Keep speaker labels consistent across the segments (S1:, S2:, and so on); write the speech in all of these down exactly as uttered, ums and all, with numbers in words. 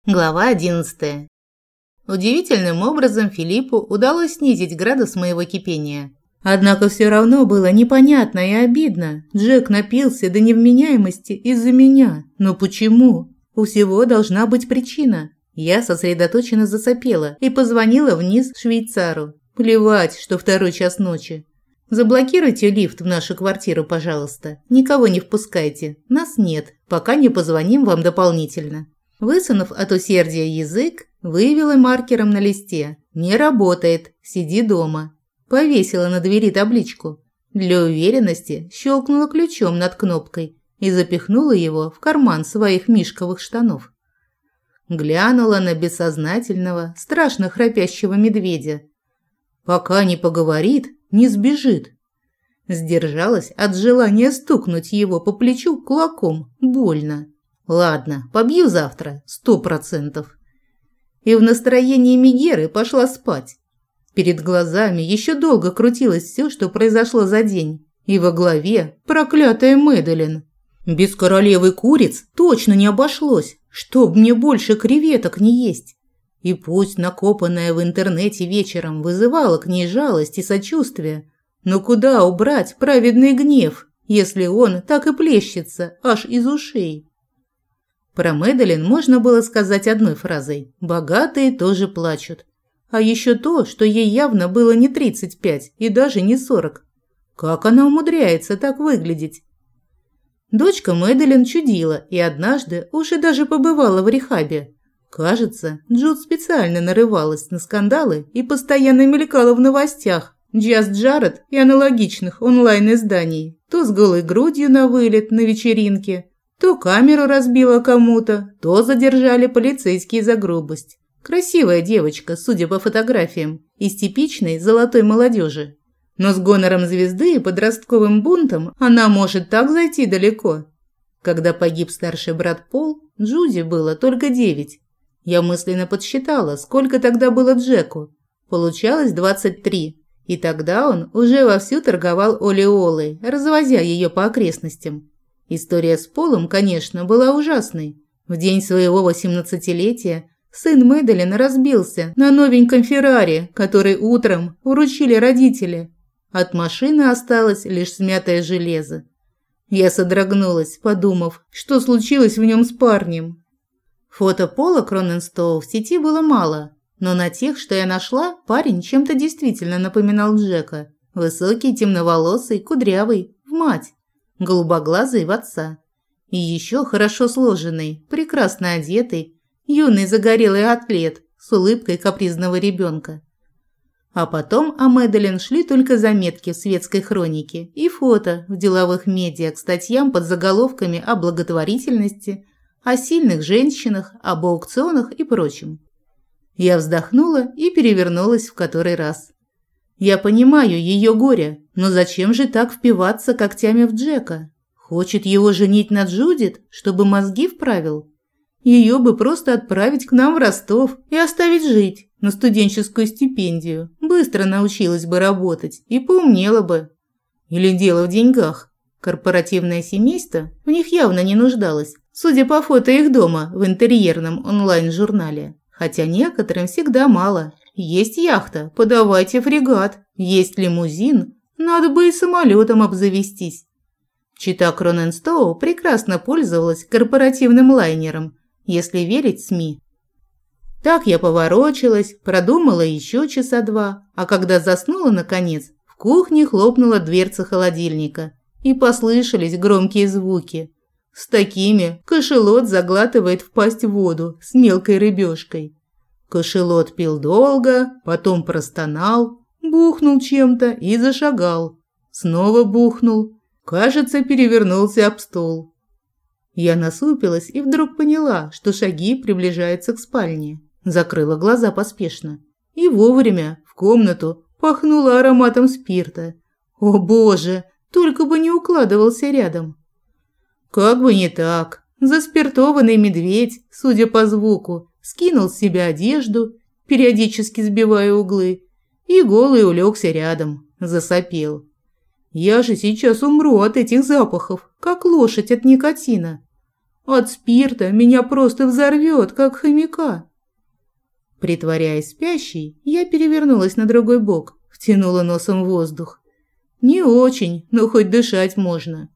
S1: Глава одиннадцатая. Удивительным образом Филиппу удалось снизить градус моего кипения. Однако все равно было непонятно и обидно. Джек напился до невменяемости из-за меня. Но почему? У всего должна быть причина. Я сосредоточенно засопела и позвонила вниз швейцару. Плевать, что второй час ночи. Заблокируйте лифт в нашу квартиру, пожалуйста. Никого не впускайте. Нас нет, пока не позвоним вам дополнительно. Высунув от усердия язык, вывела маркером на листе. «Не работает, сиди дома». Повесила на двери табличку. Для уверенности щелкнула ключом над кнопкой и запихнула его в карман своих мишковых штанов. Глянула на бессознательного, страшно храпящего медведя. Пока не поговорит, не сбежит. Сдержалась от желания стукнуть его по плечу кулаком. Больно. Ладно, побью завтра, сто процентов. И в настроении Мегеры пошла спать. Перед глазами еще долго крутилось все, что произошло за день. И во главе проклятая Мэдалин. Без королевы куриц точно не обошлось, чтоб мне больше креветок не есть. И пусть накопанное в интернете вечером вызывало к ней жалость и сочувствие, но куда убрать праведный гнев, если он так и плещется аж из ушей? Про Мэдалин можно было сказать одной фразой: «Богатые тоже плачут». А еще то, что ей явно было не тридцать пять и даже не сорок. Как она умудряется так выглядеть? Дочка Мэдалин чудила и однажды уже даже побывала в рехабе. Кажется, Джуд специально нарывалась на скандалы и постоянно мелькала в новостях Just Jared и аналогичных онлайн-изданий. То с голой грудью на вылет на вечеринке, то камеру разбила кому-то, то задержали полицейские за грубость. Красивая девочка, судя по фотографиям, из типичной золотой молодежи. Но с гонором звезды и подростковым бунтом она может так зайти далеко. Когда погиб старший брат Пол, Джуди было только девять. Я мысленно подсчитала, сколько тогда было Джеку. Получалось двадцать три. И тогда он уже вовсю торговал олеолой, развозя ее по окрестностям. История с Полом, конечно, была ужасной. В день своего восемнадцатилетия сын Мэдалин разбился на новеньком Феррари, который утром вручили родители. От машины осталось лишь смятое железо. Я содрогнулась, подумав, что случилось в нем с парнем. Фото Пола Кроненстоу в сети было мало, но на тех, что я нашла, парень чем-то действительно напоминал Джека. Высокий, темноволосый, кудрявый, в мать. Голубоглазый в отца. И еще хорошо сложенный, прекрасно одетый, юный загорелый атлет с улыбкой капризного ребенка. А потом о Мэдалин шли только заметки в светской хронике и фото в деловых медиа к статьям под заголовками о благотворительности, о сильных женщинах, об аукционах и прочем. Я вздохнула и перевернулась в который раз. Я понимаю ее горе, но зачем же так впиваться когтями в Джека? Хочет его женить на Джудит, чтобы мозги вправил? Ее бы просто отправить к нам в Ростов и оставить жить на студенческую стипендию. Быстро научилась бы работать и поумнела бы. Или дело в деньгах. Корпоративное семейство в них явно не нуждалось, судя по фото их дома в интерьерном онлайн-журнале. Хотя некоторым всегда мало. Есть яхта, подавайте фрегат. Есть лимузин, надо бы и самолетом обзавестись. Чита Кроненстоу прекрасно пользовалась корпоративным лайнером, если верить СМИ. Так я поворочилась, продумала еще часа два, а когда заснула наконец, в кухне хлопнула дверца холодильника, и послышались громкие звуки. С такими кошелот заглатывает в пасть воду с мелкой рыбешкой. Кошелот пил долго, потом простонал, бухнул чем-то и зашагал. Снова бухнул, кажется, перевернулся об стол. Я насупилась и вдруг поняла, что шаги приближаются к спальне. Закрыла глаза поспешно. И вовремя в комнату пахнуло ароматом спирта. О боже, только бы не укладывался рядом. Как бы не так. Заспиртованный медведь, судя по звуку, скинул с себя одежду, периодически сбивая углы, и голый улегся рядом, засопел. Я же сейчас умру от этих запахов, как лошадь от никотина. От спирта меня просто взорвет, как хомяка. Притворяясь спящей, я перевернулась на другой бок, втянула носом воздух. Не очень, но хоть дышать можно.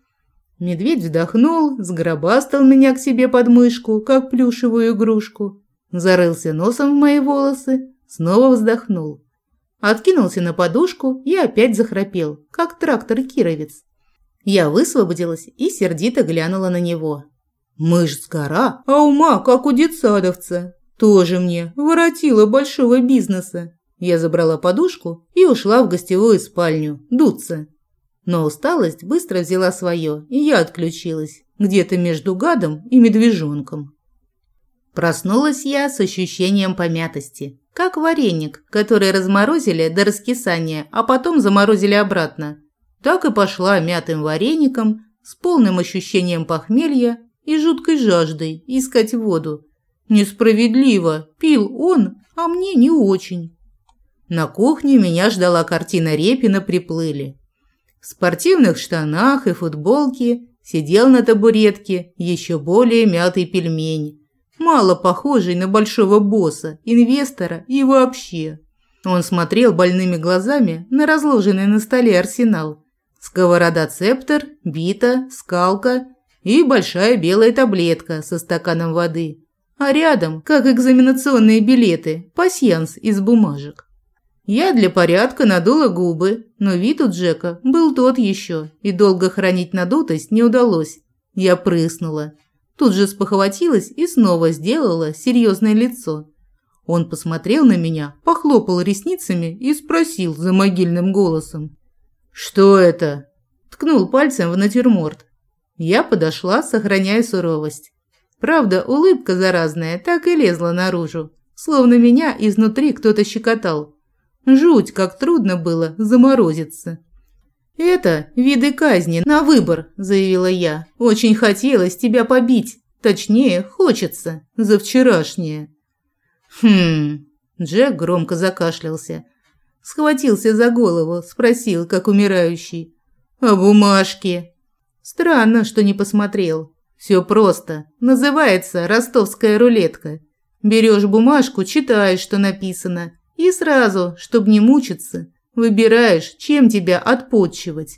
S1: Медведь вздохнул, сгробастал меня к себе под мышку, как плюшевую игрушку, зарылся носом в мои волосы, снова вздохнул. Откинулся на подушку и опять захрапел, как трактор-кировец. Я высвободилась и сердито глянула на него. Мышь с гора, а ума, как у детсадовца. Тоже мне воротила большого бизнеса. Я забрала подушку и ушла в гостевую спальню дуться. Но усталость быстро взяла свое, и я отключилась, где-то между гадом и медвежонком. Проснулась я с ощущением помятости, как вареник, который разморозили до раскисания, а потом заморозили обратно. Так и пошла мятым вареником, с полным ощущением похмелья и жуткой жаждой искать воду. Несправедливо, пил он, а мне не очень. На кухне меня ждала картина Репина «Приплыли». В спортивных штанах и футболке сидел на табуретке еще более мятый пельмень, мало похожий на большого босса, инвестора и вообще. Он смотрел больными глазами на разложенный на столе арсенал. Сковорода-цептор, бита, скалка и большая белая таблетка со стаканом воды. А рядом, как экзаменационные билеты, пасьянс из бумажек. Я для порядка надула губы, но вид у Джека был тот еще, и долго хранить надутость не удалось. Я прыснула. Тут же спохватилась и снова сделала серьезное лицо. Он посмотрел на меня, похлопал ресницами и спросил за могильным голосом. «Что это?» Ткнул пальцем в натюрморт. Я подошла, сохраняя суровость. Правда, улыбка заразная так и лезла наружу, словно меня изнутри кто-то щекотал. Жуть, как трудно было заморозиться. «Это виды казни на выбор», – заявила я. «Очень хотелось тебя побить. Точнее, хочется. За вчерашнее». «Хм...» – Джек громко закашлялся. Схватился за голову, спросил, как умирающий. «А бумажки?» «Странно, что не посмотрел. Все просто. Называется ростовская рулетка. Берешь бумажку, читаешь, что написано, и сразу, чтобы не мучиться, выбираешь, чем тебя отпотчевать».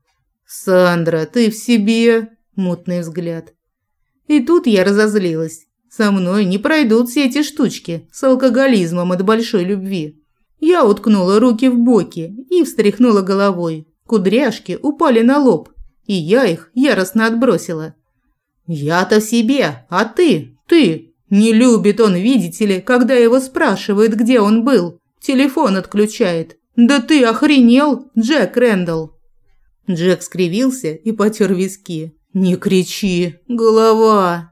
S1: «Сандра, ты в себе?» – мутный взгляд. И тут я разозлилась. Со мной не пройдут все эти штучки с алкоголизмом от большой любви. Я уткнула руки в боки и встряхнула головой. Кудряшки упали на лоб, и я их яростно отбросила. «Я-то в себе, а ты, ты, не любит он, видите ли, когда его спрашивают, где он был. Телефон отключает. Да ты охренел, Джек Рэндалл!» Джек скривился и потер виски. «Не кричи, голова!»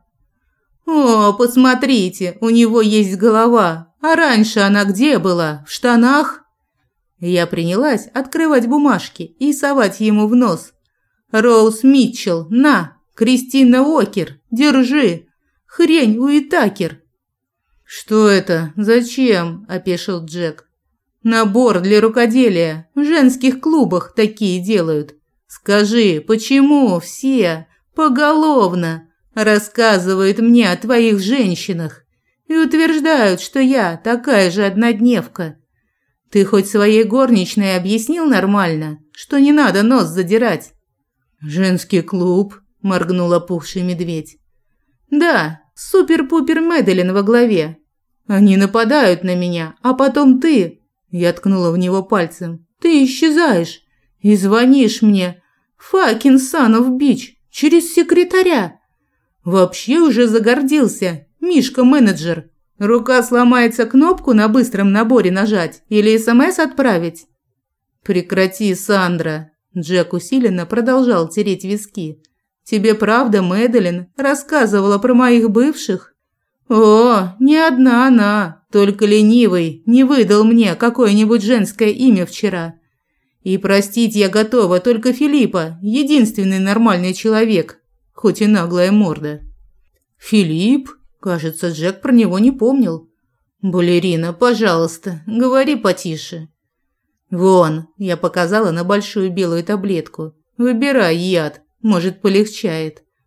S1: «О, посмотрите, у него есть голова. А раньше она где была? В штанах?» Я принялась открывать бумажки и совать ему в нос. «Роуз Митчелл, на! Кристина Уокер, держи! Хрень Уитакер!» «Что это? Зачем?» – опешил Джек. «Набор для рукоделия. В женских клубах такие делают. Скажи, почему все поголовно рассказывают мне о твоих женщинах и утверждают, что я такая же однодневка? Ты хоть своей горничной объяснил нормально, что не надо нос задирать?» «Женский клуб», – моргнул опухший медведь. «Да, супер-пупер Мэдалин во главе. Они нападают на меня, а потом ты...» Я ткнула в него пальцем. «Ты исчезаешь и звонишь мне. Fucking son of bitch, через секретаря. Вообще уже загордился, Мишка-менеджер. Рука сломается, кнопку на быстром наборе нажать или СМС отправить?» «Прекрати, Сандра». Джек усиленно продолжал тереть виски. «Тебе правда Мэдалин рассказывала про моих бывших?» «О, не одна она, только ленивый не выдал мне какое-нибудь женское имя вчера. И простить я готова только Филиппа, единственный нормальный человек, хоть и наглая морда». «Филипп?» Кажется, Джек про него не помнил. «Балерина, пожалуйста, говори потише». «Вон», – я показала на большую белую таблетку. «Выбирай яд, может, полегчает.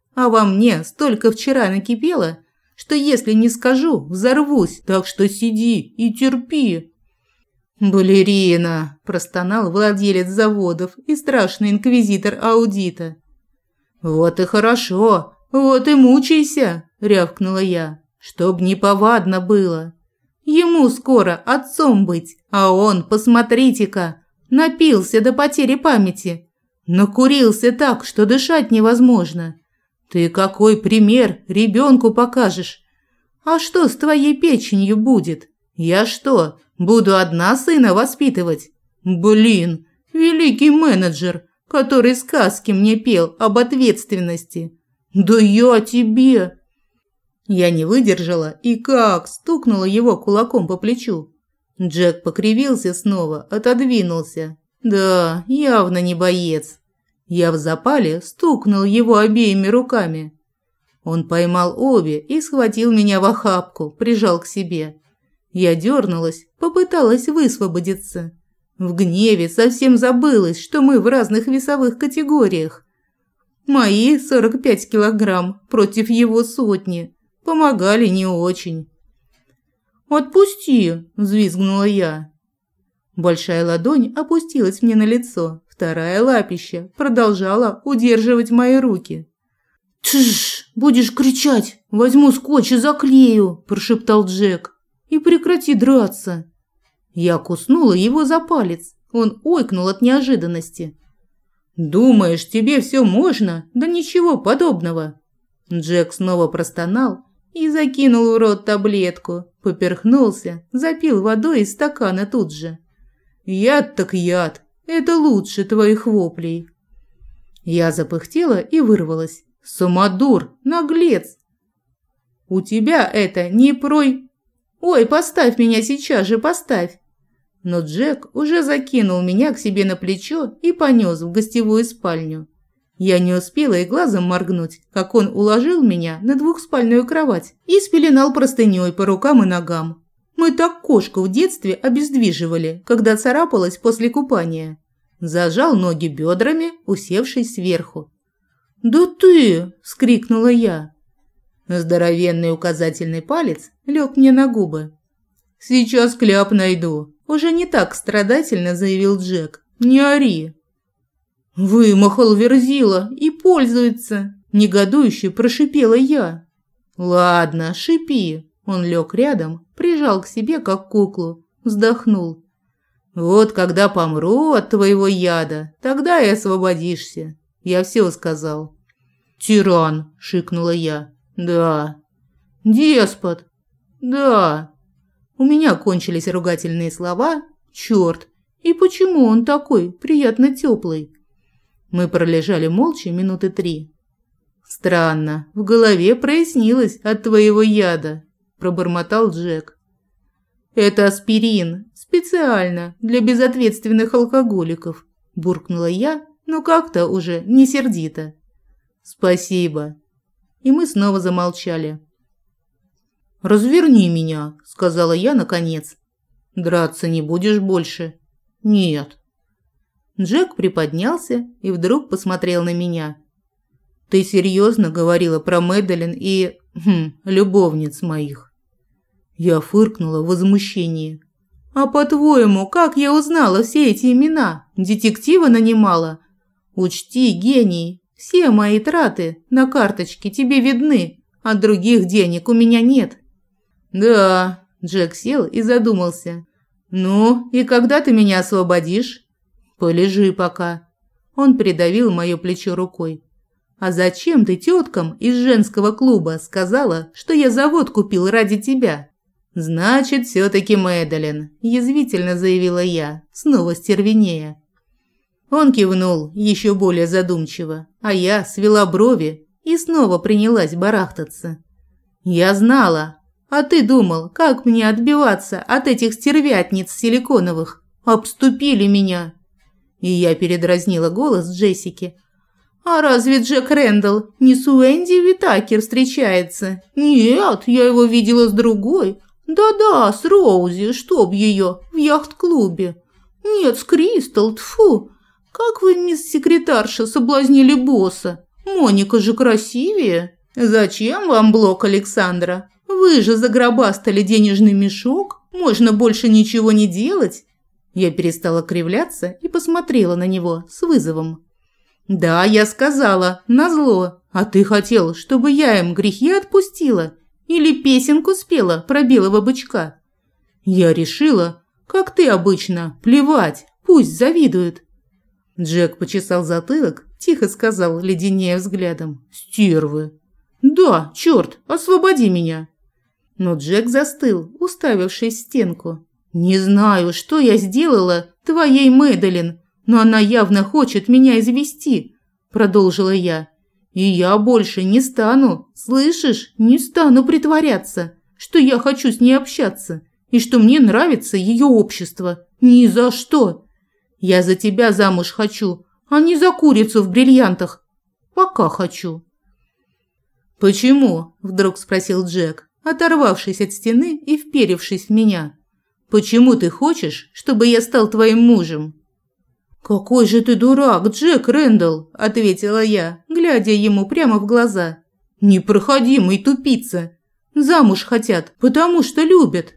S1: А во мне столько вчера накипело, что если не скажу, взорвусь, так что сиди и терпи». «Балерина!» – простонал владелец заводов и страшный инквизитор аудита. «Вот и хорошо, вот и мучайся!» – рявкнула я, – «чтоб неповадно было. Ему скоро отцом быть, а он, посмотрите-ка, напился до потери памяти, накурился так, что дышать невозможно. Ты какой пример ребенку покажешь? А что с твоей печенью будет? Я что, буду одна сына воспитывать? Блин, великий менеджер, который сказки мне пел об ответственности. Да я тебе!» Я не выдержала и как стукнула его кулаком по плечу. Джек покривился снова, отодвинулся. Да, явно не боец. Я в запале стукнул его обеими руками. Он поймал обе и схватил меня в охапку, прижал к себе. Я дернулась, попыталась высвободиться. В гневе совсем забылась, что мы в разных весовых категориях. Мои сорок пять килограмм против его сотни помогали не очень. «Отпусти!» – взвизгнула я. Большая ладонь опустилась мне на лицо, вторая лапища продолжала удерживать мои руки. «Тш, будешь кричать, возьму скотч и заклею!» – прошептал Джек. «И прекрати драться!» Я куснула его за палец, он ойкнул от неожиданности. «Думаешь, тебе все можно? Да ничего подобного!» Джек снова простонал и закинул в рот таблетку, поперхнулся, запил водой из стакана тут же. «Яд так яд, это лучше твоих воплей». Я запыхтела и вырвалась. «Самодур, наглец! У тебя это не прой... Ой, поставь меня сейчас же, поставь!» Но Джек уже закинул меня к себе на плечо и понес в гостевую спальню. Я не успела и глазом моргнуть, как он уложил меня на двухспальную кровать и спеленал простыней по рукам и ногам. Мы так кошку в детстве обездвиживали, когда царапалась после купания. Зажал ноги бедрами, усевшись сверху. «Да ты!» – вскрикнула я. Здоровенный указательный палец лег мне на губы. «Сейчас кляп найду», – уже не так страдательно заявил Джек. «Не ори». «Вымахал Верзила и пользуется!» – негодующе прошипела я. «Ладно, шипи!» – он лег рядом, прижал к себе как куклу, вздохнул. «Вот когда помру от твоего яда, тогда и освободишься. Я все сказал». «Тиран!» – шикнула я. «Да». «Деспот!» «Да». У меня кончились ругательные слова. Черт! И почему он такой приятно теплый? Мы пролежали молча минуты три. «Странно, в голове прояснилось от твоего яда», – пробормотал Джек. «Это аспирин, специально для безответственных алкоголиков», – буркнула я, но как-то уже не сердито. «Спасибо». И мы снова замолчали. «Разверни меня», – сказала я наконец. «Драться не будешь больше?» «Нет». Джек приподнялся и вдруг посмотрел на меня. «Ты серьезно говорила про Мэдалин и... Хм, любовниц моих?» Я фыркнула в возмущении. «А по-твоему, как я узнала все эти имена? Детектива нанимала? Учти, гений, все мои траты на карточке тебе видны, а других денег у меня нет». «Да», – Джек сел и задумался. «Ну, и когда ты меня освободишь?» «Полежи пока». Он придавил моё плечо рукой. «А зачем ты тёткам из женского клуба сказала, что я завод купил ради тебя?» «Значит, всё-таки Мэдалин», – язвительно заявила я, снова стервенея. Он кивнул ещё более задумчиво, а я свела брови и снова принялась барахтаться. «Я знала. А ты думал, как мне отбиваться от этих стервятниц силиконовых? Обступили меня!» И я передразнила голос Джессики. «А разве Джек Рэндалл не с Уэнди Витакер встречается? Нет, я его видела с другой. Да-да, с Роузи, чтоб ее, в яхт-клубе. Нет, с Кристал, тьфу. Как вы, мисс секретарша, соблазнили босса. Моника же красивее. Зачем вам блок Александра? Вы же загробастали денежный мешок. Можно больше ничего не делать. Я перестала кривляться и посмотрела на него с вызовом. Да, я сказала, назло. А ты хотел, чтобы я им грехи отпустила? Или песенку спела про белого бычка? Я решила, как ты обычно, плевать, пусть завидуют. Джек почесал затылок, тихо сказал, леденея взглядом. Стервы. Да, черт, освободи меня. Но Джек застыл, уставившись в стенку. Не знаю, что я сделала твоей Мэдалин, но она явно хочет меня извести, продолжила я. И я больше не стану, слышишь, не стану притворяться, что я хочу с ней общаться и что мне нравится ее общество. Ни за что. Я за тебя замуж хочу, а не за курицу в бриллиантах. Пока хочу. Почему? Вдруг спросил Джек, оторвавшись от стены и вперевшись в меня. Почему ты хочешь, чтобы я стал твоим мужем? «Какой же ты дурак, Джек Рэндалл!» – ответила я, глядя ему прямо в глаза. «Непроходимый тупица! Замуж хотят, потому что любят!»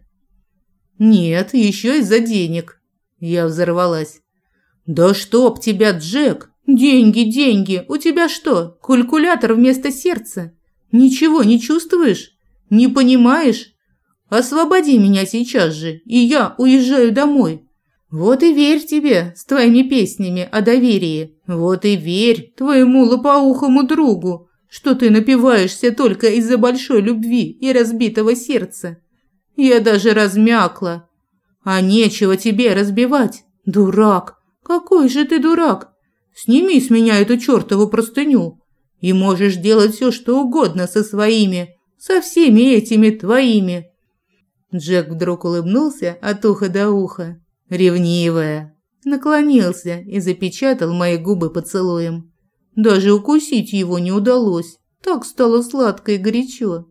S1: «Нет, еще из-за денег!» Я взорвалась. «Да чтоб тебя, Джек! Деньги, деньги! У тебя что, калькулятор вместо сердца? Ничего не чувствуешь? Не понимаешь? Освободи меня сейчас же, и я уезжаю домой!» Вот и верь тебе с твоими песнями о доверии. Вот и верь твоему лопоухому другу, что ты напиваешься только из-за большой любви и разбитого сердца. Я даже размякла. А нечего тебе разбивать. Дурак, какой же ты дурак. Сними с меня эту чертову простыню. И можешь делать все, что угодно со своими, со всеми этими твоими. Джек вдруг улыбнулся от уха до уха. Ревнивая. Наклонился и запечатал мои губы поцелуем. Даже укусить его не удалось. Так стало сладко и горячо.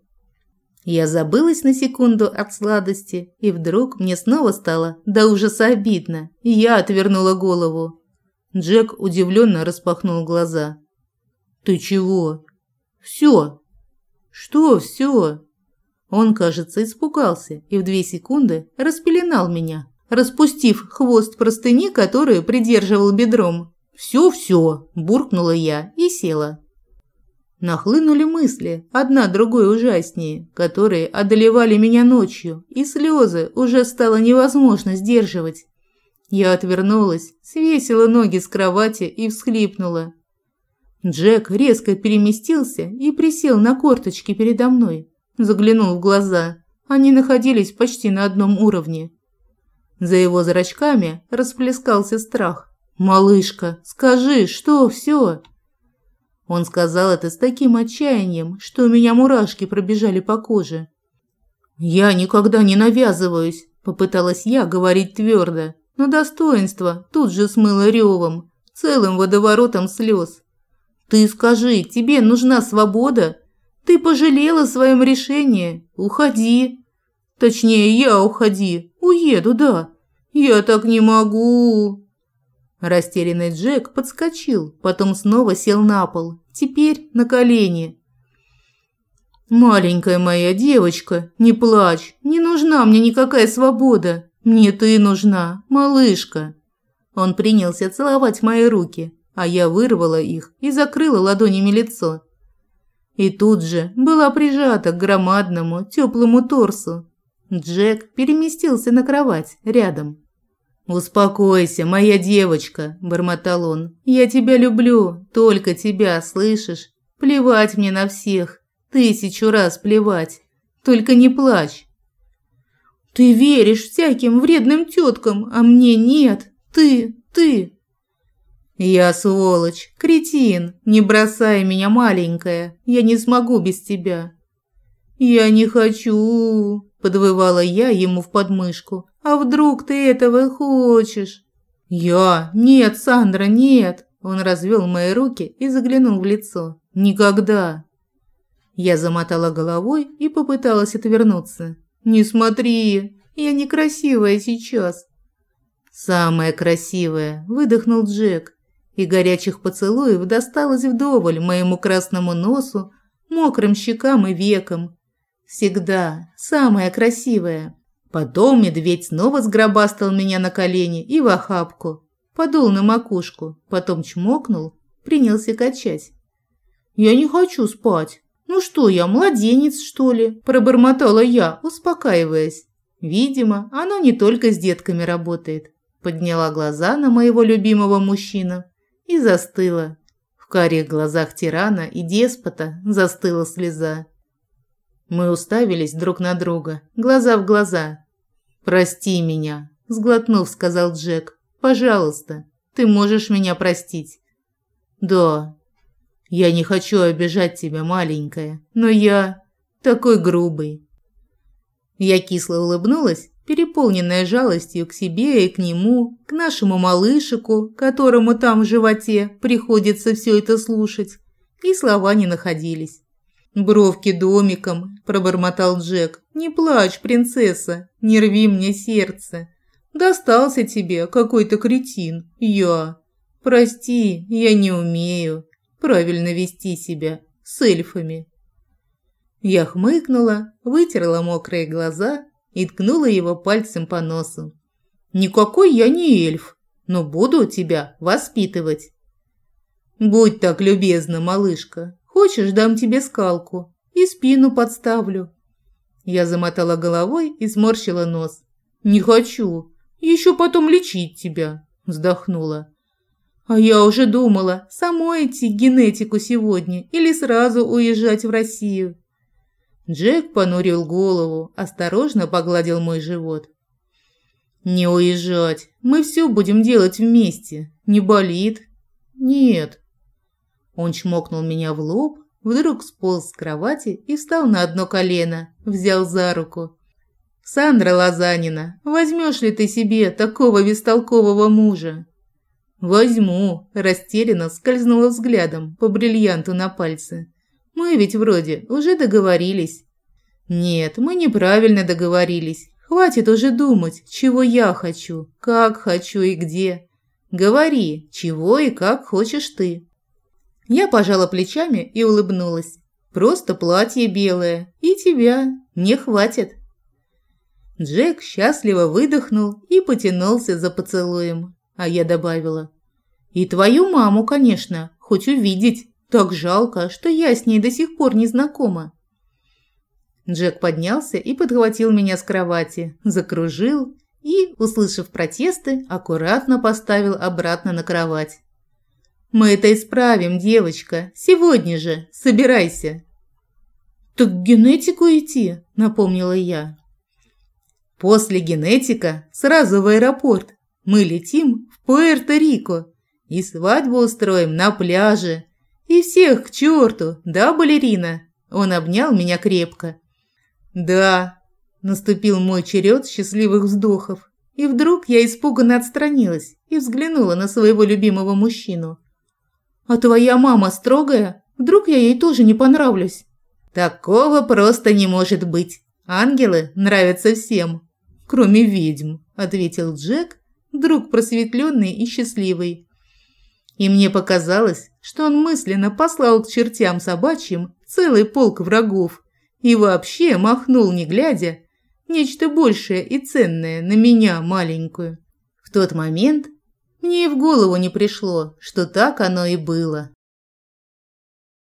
S1: Я забылась на секунду от сладости, и вдруг мне снова стало до ужаса обидно, и я отвернула голову. Джек удивленно распахнул глаза. «Ты чего?» «Все». «Что все?» Он, кажется, испугался и в две секунды распеленал меня, распустив хвост простыни, которую придерживал бедром. «Все-все», – буркнула я и села. Нахлынули мысли, одна другой ужаснее, которые одолевали меня ночью, и слезы уже стало невозможно сдерживать. Я отвернулась, свесила ноги с кровати и всхлипнула. Джек резко переместился и присел на корточки передо мной, заглянул в глаза. Они находились почти на одном уровне. За его зрачками расплескался страх. «Малышка, скажи, что все?» Он сказал это с таким отчаянием, что у меня мурашки пробежали по коже. «Я никогда не навязываюсь», – попыталась я говорить твердо, но достоинство тут же смыло ревом, целым водоворотом слез. «Ты скажи, тебе нужна свобода? Ты пожалела о своем решении? Уходи. Точнее, я уходи. Уеду, да. Я так не могу». Растерянный Джек подскочил, потом снова сел на пол, теперь на колени. «Маленькая моя девочка, не плачь, не нужна мне никакая свобода. Мне ты нужна, малышка». Он принялся целовать мои руки, а я вырвала их и закрыла ладонями лицо. И тут же была прижата к громадному, теплому торсу. Джек переместился на кровать рядом. «Успокойся, моя девочка», – бормотал он. «Я тебя люблю, только тебя, слышишь? Плевать мне на всех, тысячу раз плевать, только не плачь». «Ты веришь всяким вредным теткам, а мне нет, ты, ты». «Я сволочь, кретин, не бросай меня, маленькая, я не смогу без тебя». «Я не хочу», – подвывала я ему в подмышку. «А вдруг ты этого хочешь?» «Я? Нет, Сандра, нет!» Он развел мои руки и заглянул в лицо. «Никогда!» Я замотала головой и попыталась отвернуться. «Не смотри, я некрасивая сейчас!» «Самая красивая!» – выдохнул Джек. И горячих поцелуев досталось вдоволь моему красному носу, мокрым щекам и векам. Всегда самая красивая. Потом медведь снова сгробастал меня на колени и в охапку. Подул на макушку, потом чмокнул, принялся качать. «Я не хочу спать. Ну что я, младенец, что ли?» – пробормотала я, успокаиваясь. Видимо, оно не только с детками работает. Подняла глаза на моего любимого мужчину и застыла. В карих глазах тирана и деспота застыла слеза. Мы уставились друг на друга, глаза в глаза. «Прости меня», – сглотнув, сказал Джек. «Пожалуйста, ты можешь меня простить». «Да, я не хочу обижать тебя, маленькая, но я такой грубый». Я кисло улыбнулась, переполненная жалостью к себе и к нему, к нашему малышику, которому там в животе приходится все это слушать, и слова не находились. «Бровки домиком», – пробормотал Джек. «Не плачь, принцесса, не рви мне сердце. Достался тебе какой-то кретин, я. Прости, я не умею правильно вести себя с эльфами». Я хмыкнула, вытерла мокрые глаза и ткнула его пальцем по носу. «Никакой я не эльф, но буду тебя воспитывать». «Будь так любезна, малышка. Хочешь, дам тебе скалку и спину подставлю». Я замотала головой и сморщила нос. «Не хочу. Еще потом лечить тебя», – вздохнула. «А я уже думала, самой идти к генетику сегодня или сразу уезжать в Россию». Джек понурил голову, осторожно погладил мой живот. «Не уезжать. Мы все будем делать вместе. Не болит?» «Нет». Он чмокнул меня в лоб, вдруг сполз с кровати и встал на одно колено, взял за руку. «Сандра Лозанина, возьмешь ли ты себе такого бестолкового мужа?» «Возьму», – растерянно скользнула взглядом по бриллианту на пальце. «Мы ведь вроде уже договорились». «Нет, мы неправильно договорились. Хватит уже думать, чего я хочу, как хочу и где. Говори, чего и как хочешь ты». Я пожала плечами и улыбнулась. «Просто платье белое, и тебя не хватит». Джек счастливо выдохнул и потянулся за поцелуем, а я добавила: «И твою маму, конечно, хоть увидеть. Так жалко, что я с ней до сих пор не знакома». Джек поднялся и подхватил меня с кровати, закружил и, услышав протесты, аккуратно поставил обратно на кровать. «Мы это исправим, девочка. Сегодня же. Собирайся». «Так к генетику идти», – напомнила я. «После генетика сразу в аэропорт. Мы летим в Пуэрто-Рико и свадьбу устроим на пляже. И всех к черту, да, балерина?» Он обнял меня крепко. «Да», – наступил мой черед счастливых вздохов. И вдруг я испуганно отстранилась и взглянула на своего любимого мужчину. «А твоя мама строгая? Вдруг я ей тоже не понравлюсь?» «Такого просто не может быть. Ангелы нравятся всем, кроме ведьм», – ответил Джек, вдруг просветленный и счастливый. И мне показалось, что он мысленно послал к чертям собачьим целый полк врагов и вообще махнул, не глядя, нечто большее и ценное на меня маленькую. В тот момент мне и в голову не пришло, что так оно и было.